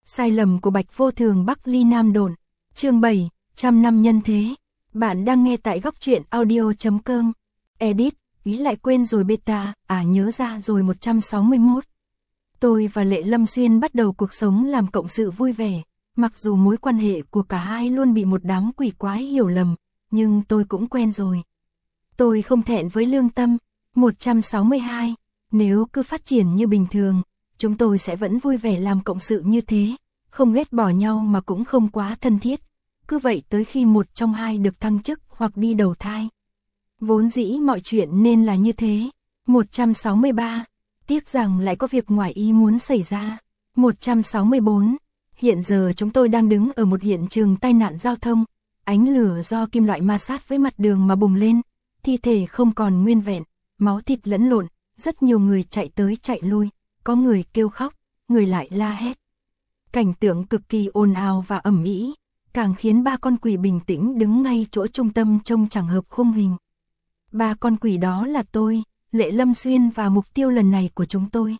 Sai lầm của Bạch Vô Thường Bắc Ly Nam Độn. Chương 7, trăm năm nhân thế. Bạn đang nghe tại góc truyện audio.com. Edit, ý lại quên rồi beta, nhớ ra rồi 161. Tôi và Lệ Lâm Xuyên bắt đầu cuộc sống làm cộng sự vui vẻ, mặc dù mối quan hệ của cả hai luôn bị một đám quỷ quái hiểu lầm, nhưng tôi cũng quen rồi. Tôi không thẹn với lương tâm. 162. Nếu cứ phát triển như bình thường, chúng tôi sẽ vẫn vui vẻ làm cộng sự như thế, không ghét bỏ nhau mà cũng không quá thân thiết. Cứ vậy tới khi một trong hai được thăng chức hoặc đi đầu thai. Vốn dĩ mọi chuyện nên là như thế. 163. Tiếc rằng lại có việc ngoài ý muốn xảy ra. 164. Hiện giờ chúng tôi đang đứng ở một hiện trường tai nạn giao thông. Ánh lửa do kim loại ma sát với mặt đường mà bùng lên. Thi thể không còn nguyên vẹn, máu thịt lẫn lộn, rất nhiều người chạy tới chạy lui, có người kêu khóc, người lại la hét. Cảnh tượng cực kỳ ồn ào và ầm ĩ, càng khiến ba con quỷ bình tĩnh đứng ngay chỗ trung tâm trông chẳng hợp khung hình. Ba con quỷ đó là tôi, Lệ Lâm Xuyên và mục tiêu lần này của chúng tôi.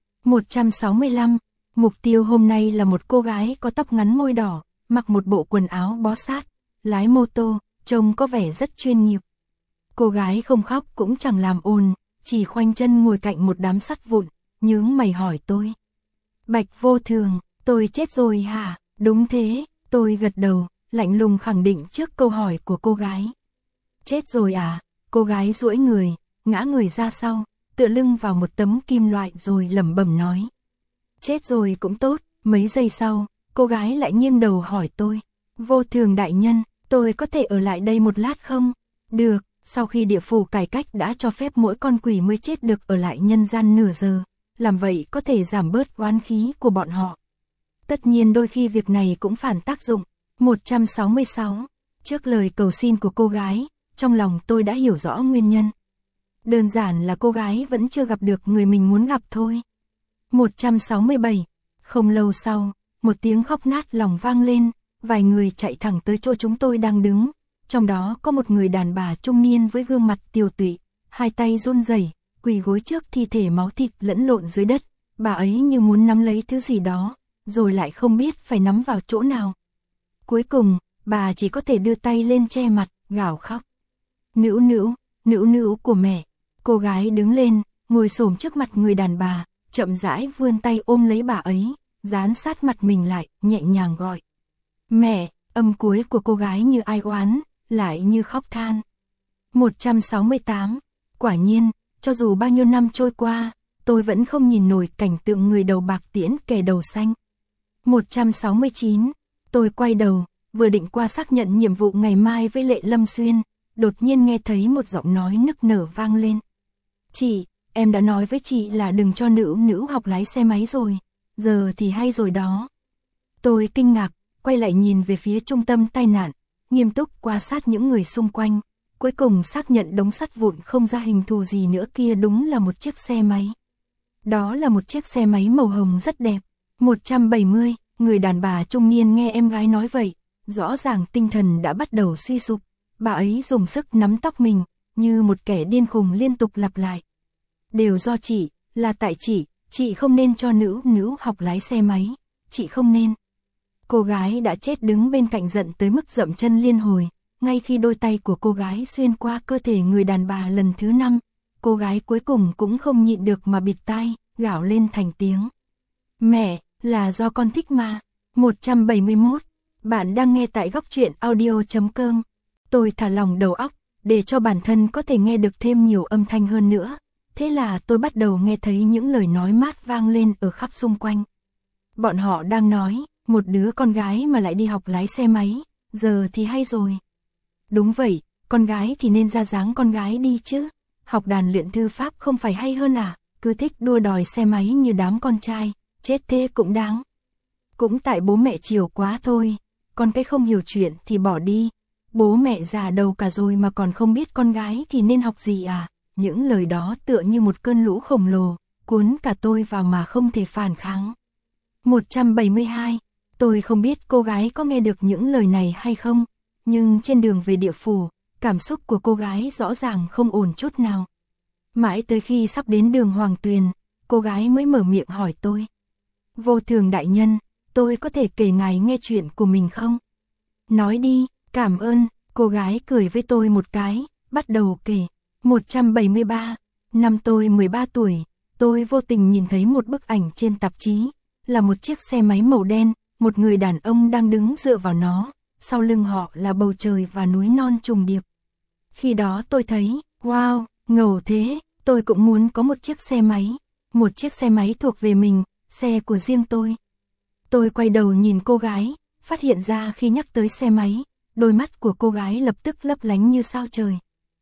165. Mục tiêu hôm nay là một cô gái có tóc ngắn môi đỏ, mặc một bộ quần áo bó sát, lái mô tô, trông có vẻ rất chuyên nghiệp. Cô gái không khóc cũng chẳng làm ồn, chỉ khoanh chân ngồi cạnh một đám sắt vụn, nhướng mày hỏi tôi. Bạch Vô Thường, tôi chết rồi hả? Đúng thế, tôi gật đầu, lạnh lùng khẳng định trước câu hỏi của cô gái. Chết rồi à? Cô gái duỗi người, ngã người ra sau, tựa lưng vào một tấm kim loại rồi lẩm bẩm nói. Chết rồi cũng tốt. Mấy giây sau, cô gái lại nghiêng đầu hỏi tôi. Vô Thường đại nhân, tôi có thể ở lại đây một lát không? Được. Sau khi địa phủ cải cách đã cho phép mỗi con quỷ mới chết được ở lại nhân gian nửa giờ, làm vậy có thể giảm bớt oán khí của bọn họ. Tất nhiên đôi khi việc này cũng phản tác dụng. 166. Trước lời cầu xin của cô gái, trong lòng tôi đã hiểu rõ nguyên nhân. Đơn giản là cô gái vẫn chưa gặp được người mình muốn gặp thôi. 167. Không lâu sau, một tiếng khóc nát lòng vang lên, vài người chạy thẳng tới chỗ chúng tôi đang đứng. Trong đó có một người đàn bà trung niên với gương mặt tiều tụy, hai tay run rẩy, quỳ gối trước thi thể máu thịt lẫn lộn dưới đất. Bà ấy như muốn nắm lấy thứ gì đó, rồi lại không biết phải nắm vào chỗ nào. Cuối cùng, bà chỉ có thể đưa tay lên che mặt, gào khóc. Nữu nữu của mẹ. Cô gái đứng lên, ngồi xổm trước mặt người đàn bà, chậm rãi vươn tay ôm lấy bà ấy, dán sát mặt mình lại, nhẹ nhàng gọi. Mẹ. Âm cuối của cô gái như ai oán, lại như khóc than. 168. Quả nhiên, cho dù bao nhiêu năm trôi qua, tôi vẫn không nhìn nổi cảnh tượng người đầu bạc tiễn kẻ đầu xanh. 169. Tôi quay đầu, vừa định qua xác nhận nhiệm vụ ngày mai với Lệ Lâm Xuyên, đột nhiên nghe thấy một giọng nói nức nở vang lên. Chị, em đã nói với chị là đừng cho nữu học lái xe máy rồi, giờ thì hay rồi đó. Tôi kinh ngạc, quay lại nhìn về phía trung tâm tai nạn, nghiêm túc quan sát những người xung quanh, cuối cùng xác nhận đống sắt vụn không ra hình thù gì nữa kia đúng là một chiếc xe máy. Đó là một chiếc xe máy màu hồng rất đẹp. 170, người đàn bà trung niên nghe em gái nói vậy, rõ ràng tinh thần đã bắt đầu suy sụp, bà ấy dùng sức nắm tóc mình, như một kẻ điên khùng liên tục lặp lại. Đều do chị, là tại chị không nên cho nữu học lái xe máy, chị không nên. Cô gái đã chết đứng bên cạnh giận tới mức dậm chân liên hồi, ngay khi đôi tay của cô gái xuyên qua cơ thể người đàn bà lần thứ 5, cô gái cuối cùng cũng không nhịn được mà bịt tai, gào lên thành tiếng. Mẹ, là do con thích mà. 171. Bạn đang nghe tại góc truyện audio.com. Tôi thả lỏng đầu óc, để cho bản thân có thể nghe được thêm nhiều âm thanh hơn nữa. Thế là tôi bắt đầu nghe thấy những lời nói mát vang lên ở khắp xung quanh. Bọn họ đang nói, một đứa con gái mà lại đi học lái xe máy, giờ thì hay rồi. Đúng vậy, con gái thì nên ra dáng con gái đi chứ. Học đàn luyện thư pháp không phải hay hơn à, cứ thích đua đòi xe máy như đám con trai, chết thế cũng đáng. Cũng tại bố mẹ chiều quá thôi, con cái không hiểu chuyện thì bỏ đi. Bố mẹ già đầu cả rồi mà còn không biết con gái thì nên học gì à. Những lời đó tựa như một cơn lũ khổng lồ, cuốn cả tôi vào mà không thể phản kháng. 172. Tôi không biết cô gái có nghe được những lời này hay không, nhưng trên đường về địa phủ, cảm xúc của cô gái rõ ràng không ổn chút nào. Mãi tới khi sắp đến đường Hoàng Tuyền, cô gái mới mở miệng hỏi tôi. Vô Thường đại nhân, tôi có thể kể ngài nghe chuyện của mình không? Nói đi, cảm ơn, cô gái cười với tôi một cái, bắt đầu kể. 173, năm tôi 13 tuổi, tôi vô tình nhìn thấy một bức ảnh trên tạp chí, là một chiếc xe máy màu đen, một người đàn ông đang đứng dựa vào nó, sau lưng họ là bầu trời và núi non trùng điệp. Khi đó tôi thấy, wow, ngầu thế, tôi cũng muốn có một chiếc xe máy, một chiếc xe máy thuộc về mình, xe của riêng tôi. Tôi quay đầu nhìn cô gái, phát hiện ra khi nhắc tới xe máy, đôi mắt của cô gái lập tức lấp lánh như sao trời.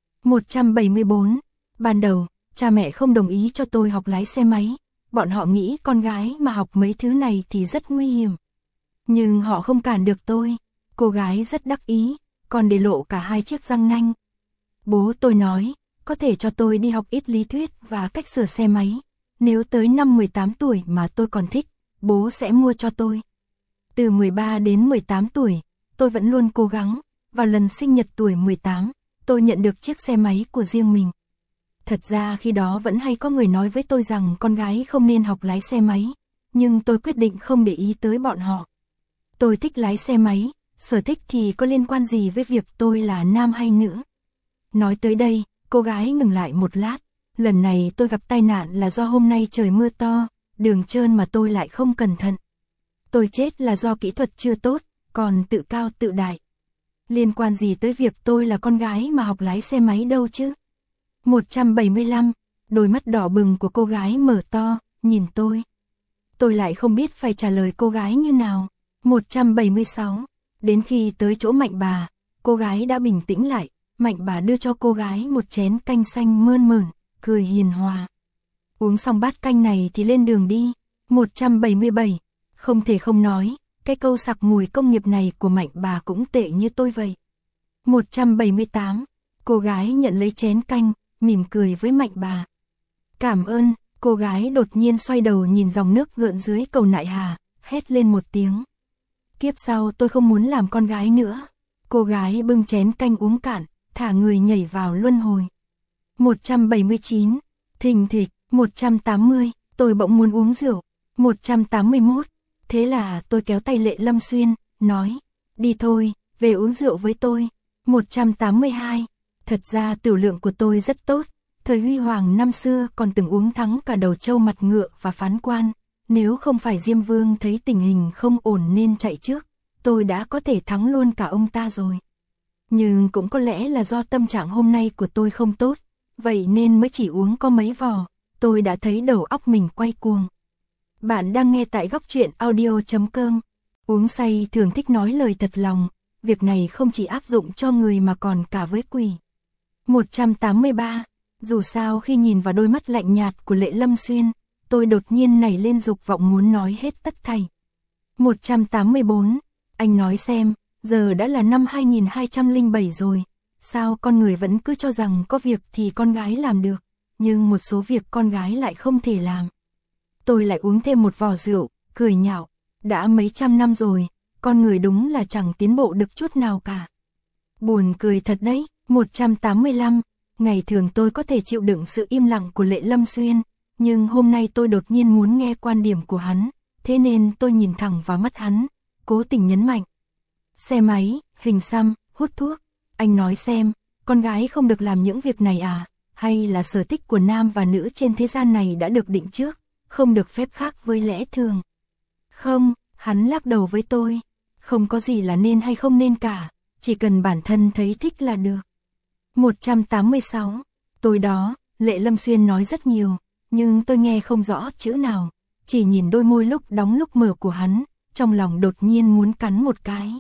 174, ban đầu, cha mẹ không đồng ý cho tôi học lái xe máy, bọn họ nghĩ con gái mà học mấy thứ này thì rất nguy hiểm. Nhưng họ không cản được tôi, cô gái rất đắc ý, còn để lộ cả hai chiếc răng nanh. Bố tôi nói, có thể cho tôi đi học ít lý thuyết và cách sửa xe máy, nếu tới năm 18 tuổi mà tôi còn thích, bố sẽ mua cho tôi. Từ 13 đến 18 tuổi, tôi vẫn luôn cố gắng, vào lần sinh nhật tuổi 18, tôi nhận được chiếc xe máy của riêng mình. Thật ra khi đó vẫn hay có người nói với tôi rằng con gái không nên học lái xe máy, nhưng tôi quyết định không để ý tới bọn họ. Tôi thích lái xe máy, sở thích thì có liên quan gì với việc tôi là nam hay nữ? Nói tới đây, cô gái ngừng lại một lát, lần này tôi gặp tai nạn là do hôm nay trời mưa to, đường trơn mà tôi lại không cẩn thận. Tôi chết là do kỹ thuật chưa tốt, còn tự cao tự đại. Liên quan gì tới việc tôi là con gái mà học lái xe máy đâu chứ? 175, đôi mắt đỏ bừng của cô gái mở to, nhìn tôi. Tôi lại không biết phải trả lời cô gái như nào. 176, đến khi tới chỗ Mạnh bà, cô gái đã bình tĩnh lại, Mạnh bà đưa cho cô gái một chén canh xanh mơn mởn, cười hiền hòa. Uống xong bát canh này thì lên đường đi. 177, không thể không nói, cái câu sặc mùi công nghiệp này của Mạnh bà cũng tệ như tôi vậy. 178, cô gái nhận lấy chén canh, mỉm cười với Mạnh bà. Cảm ơn, cô gái đột nhiên xoay đầu nhìn dòng nước gợn dưới cầu Nại Hà, hét lên một tiếng. Kiếp sau tôi không muốn làm con gái nữa. Cô gái bưng chén canh uống cạn, thả người nhảy vào luân hồi. 179, thình thịch, 180, tôi bỗng muốn uống rượu. 181, thế là tôi kéo tay Lệ Lâm Xuyên, nói, đi thôi, về uống rượu với tôi. 182, thật ra tiểu lượng của tôi rất tốt, thời huy hoàng năm xưa còn từng uống thắng cả Đầu Trâu Mặt Ngựa và Phán Quan, nếu không phải Diêm Vương thấy tình hình không ổn nên chạy trước, tôi đã có thể thắng luôn cả ông ta rồi. Nhưng cũng có lẽ là do tâm trạng hôm nay của tôi không tốt, vậy nên mới chỉ uống có mấy vò, tôi đã thấy đầu óc mình quay cuồng. Bạn đang nghe tại góc truyện audio.com. Uống say thường thích nói lời thật lòng, việc này không chỉ áp dụng cho người mà còn cả với quỷ. 183, dù sao khi nhìn vào đôi mắt lạnh nhạt của Lệ Lâm Xuyên, tôi đột nhiên nảy lên dục vọng muốn nói hết tất thảy. 184, anh nói xem, giờ đã là năm 2207 rồi, sao con người vẫn cứ cho rằng có việc thì con gái làm được, nhưng một số việc con gái lại không thể làm. Tôi lại uống thêm một vò rượu, cười nhạo, đã mấy trăm năm rồi, con người đúng là chẳng tiến bộ được chút nào cả. Buồn cười thật đấy. 185, ngày thường tôi có thể chịu đựng sự im lặng của Lệ Lâm Xuyên, nhưng hôm nay tôi đột nhiên muốn nghe quan điểm của hắn, thế nên tôi nhìn thẳng vào mắt hắn, cố tình nhấn mạnh. Xe máy, hình xăm, hút thuốc, anh nói xem, con gái không được làm những việc này à, hay là sở thích của nam và nữ trên thế gian này đã được định trước, không được phép khác với lẽ thường. Không, hắn lắc đầu với tôi, không có gì là nên hay không nên cả, chỉ cần bản thân thấy thích là được. 186, tối đó, Lệ Lâm Xuyên nói rất nhiều, nhưng tôi nghe không rõ chữ nào, chỉ nhìn đôi môi lúc đóng lúc mở của hắn, trong lòng đột nhiên muốn cắn một cái.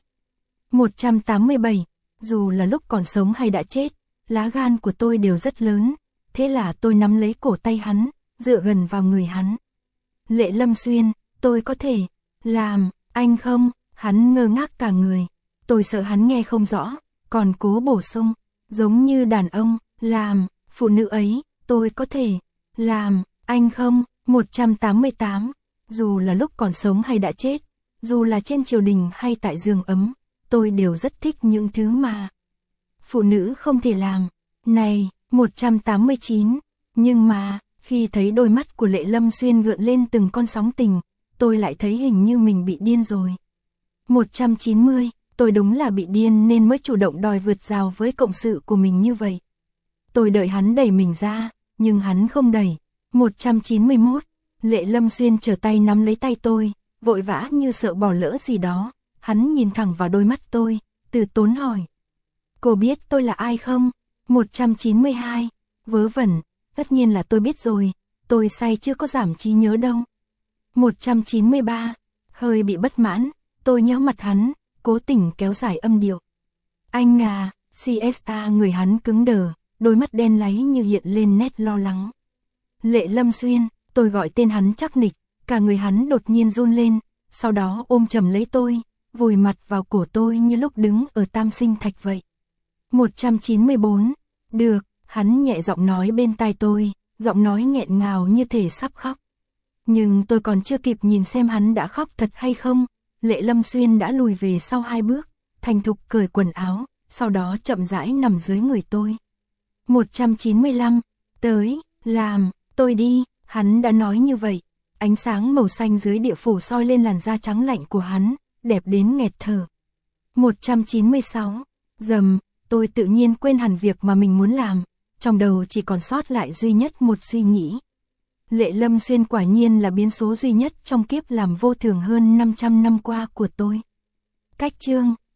187, dù là lúc còn sống hay đã chết, lá gan của tôi đều rất lớn, thế là tôi nắm lấy cổ tay hắn, dựa gần vào người hắn. Lệ Lâm Xuyên, tôi có thể làm anh không? Hắn ngơ ngác cả người, tôi sợ hắn nghe không rõ, còn cố bổ sung, giống như đàn ông, làm, phụ nữ ấy, tôi có thể làm anh không? 188, dù là lúc còn sống hay đã chết, dù là trên triều đình hay tại giường ấm, tôi đều rất thích những thứ mà phụ nữ không thể làm. Này, 189, nhưng mà, khi thấy đôi mắt của Lệ Lâm Xuyên gợn lên từng con sóng tình, tôi lại thấy hình như mình bị điên rồi. 190, tôi đúng là bị điên nên mới chủ động đòi vượt rào với cộng sự của mình như vậy. Tôi đợi hắn đẩy mình ra, nhưng hắn không đẩy. 191, Lệ Lâm Xuyên trở tay nắm lấy tay tôi, vội vã như sợ bỏ lỡ gì đó. Hắn nhìn thẳng vào đôi mắt tôi, từ tốn hỏi. Cô biết tôi là ai không? 192, vớ vẩn, tất nhiên là tôi biết rồi, tôi say chưa có giảm trí nhớ đâu. 193, hơi bị bất mãn, tôi nhéo mặt hắn, cố tình kéo dài âm điệu. Anh à, CSA người hắn cứng đờ, đôi mắt đen láy như hiện lên nét lo lắng. Lệ Lâm Xuyên, tôi gọi tên hắn chắc nịch, cả người hắn đột nhiên run lên, sau đó ôm chầm lấy tôi, vùi mặt vào cổ tôi như lúc đứng ở Tam Sinh Thạch vậy. 194, được, hắn nhẹ giọng nói bên tai tôi, giọng nói nghẹn ngào như thể sắp khóc. Nhưng tôi còn chưa kịp nhìn xem hắn đã khóc thật hay không, Lệ Lâm Xuyên đã lùi về sau 2 bước, thành thục cởi quần áo, sau đó chậm rãi nằm dưới người tôi. 195, tới, làm, tôi đi, hắn đã nói như vậy. Ánh sáng màu xanh dưới địa phủ soi lên làn da trắng lạnh của hắn, đẹp đến nghẹt thở. 196, dầm, tôi tự nhiên quên hẳn việc mà mình muốn làm, trong đầu chỉ còn sót lại duy nhất một suy nghĩ. Lệ Lâm Xuyên quả nhiên là biến số duy nhất trong kiếp làm vô thường hơn 500 năm qua của tôi. Cách chương